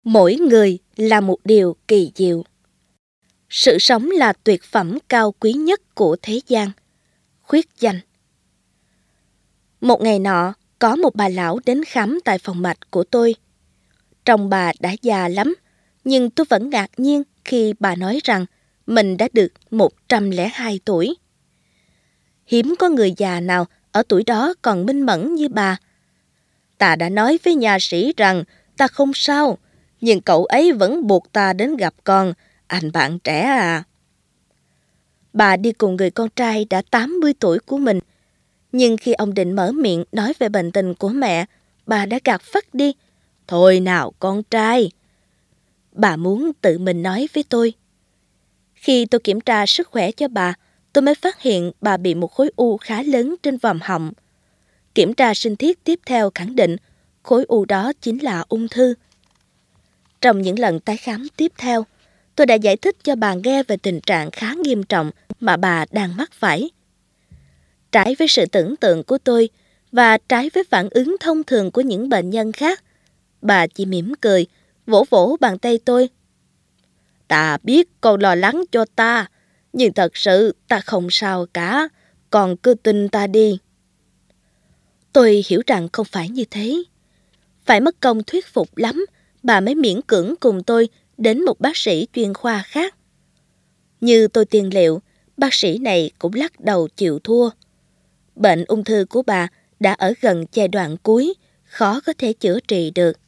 Mỗi người là một điều kỳ diệu. Sự sống là tuyệt phẩm cao quý nhất của thế gian. Khuyết danh. Một ngày nọ, có một bà lão đến khám tại phòng mạch của tôi. Trông bà đã già lắm, nhưng tôi vẫn ngạc nhiên khi bà nói rằng mình đã được 102 tuổi. Hiếm có người già nào ở tuổi đó còn minh mẫn như bà. Ta đã nói với nhà sĩ rằng ta không sao, nhưng cậu ấy vẫn buộc ta đến gặp con, anh bạn trẻ à. Bà đi cùng người con trai đã 80 tuổi của mình, nhưng khi ông định mở miệng nói về bệnh tình của mẹ, bà đã gạt phắt đi. Thôi nào con trai. Bà muốn tự mình nói với tôi. Khi tôi kiểm tra sức khỏe cho bà, tôi mới phát hiện bà bị một khối u khá lớn trên vòm họng. Kiểm tra sinh thiết tiếp theo khẳng định khối u đó chính là ung thư. Trong những lần tái khám tiếp theo, tôi đã giải thích cho bà nghe về tình trạng khá nghiêm trọng mà bà đang mắc phải. Trái với sự tưởng tượng của tôi và trái với phản ứng thông thường của những bệnh nhân khác, bà chỉ mỉm cười, vỗ vỗ bàn tay tôi. Ta biết con lo lắng cho ta, nhưng thật sự ta không sao cả, con cứ tin ta đi. Tôi hiểu rằng không phải như thế. Phải mất công thuyết phục lắm, bà mới miễn cưỡng cùng tôi đến một bác sĩ chuyên khoa khác. Như tôi tiên liệu, bác sĩ này cũng lắc đầu chịu thua. Bệnh ung thư của bà đã ở gần giai đoạn cuối, khó có thể chữa trị được.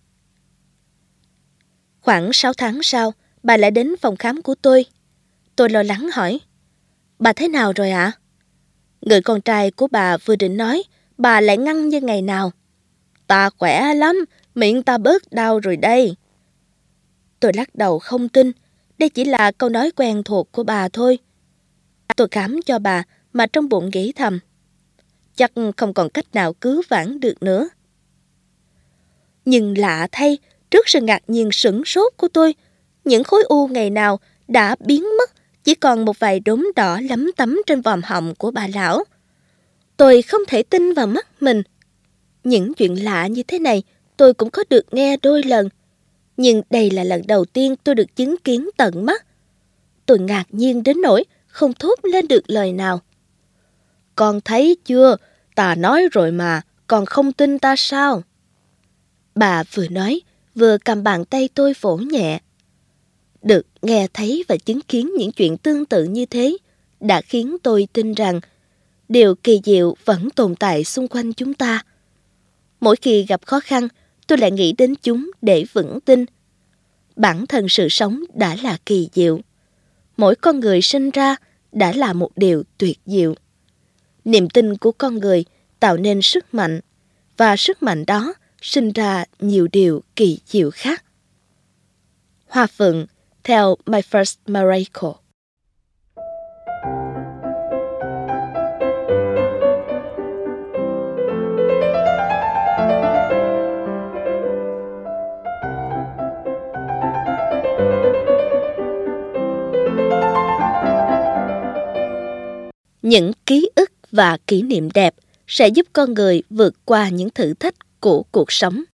Khoảng 6 tháng sau, bà lại đến phòng khám của tôi. Tôi lo lắng hỏi, bà thế nào rồi ạ? Người con trai của bà vừa định nói, bà lại ngăn như ngày nào. Ta khỏe lắm, miệng ta bớt đau rồi đây. Tôi lắc đầu không tin, đây chỉ là câu nói quen thuộc của bà thôi. Tôi khám cho bà mà trong bụng nghĩ thầm, chắc không còn cách nào cứu vãn được nữa. Nhưng lạ thay, trước sự ngạc nhiên sửng sốt của tôi, những khối u ngày nào đã biến mất, chỉ còn một vài đốm đỏ lấm tấm trên vòm họng của bà lão. Tôi không thể tin vào mắt mình. Những chuyện lạ như thế này tôi cũng có được nghe đôi lần, nhưng đây là lần đầu tiên tôi được chứng kiến tận mắt. Tôi ngạc nhiên đến nỗi không thốt lên được lời nào. Con thấy chưa, ta nói rồi mà, con không tin ta sao? Bà vừa nói, vừa cầm bàn tay tôi vỗ nhẹ. Được nghe thấy và chứng kiến những chuyện tương tự như thế đã khiến tôi tin rằng điều kỳ diệu vẫn tồn tại xung quanh chúng ta. Mỗi khi gặp khó khăn, tôi lại nghĩ đến chúng để vững tin. Bản thân sự sống đã là kỳ diệu. Mỗi con người sinh ra đã là một điều tuyệt diệu. Niềm tin của con người tạo nên sức mạnh, và sức mạnh đó sinh ra nhiều điều kỳ diệu khác. Hoa Phượng theo My First Miracle. Những ký ức và kỷ niệm đẹp sẽ giúp con người vượt qua những thử thách của cuộc sống.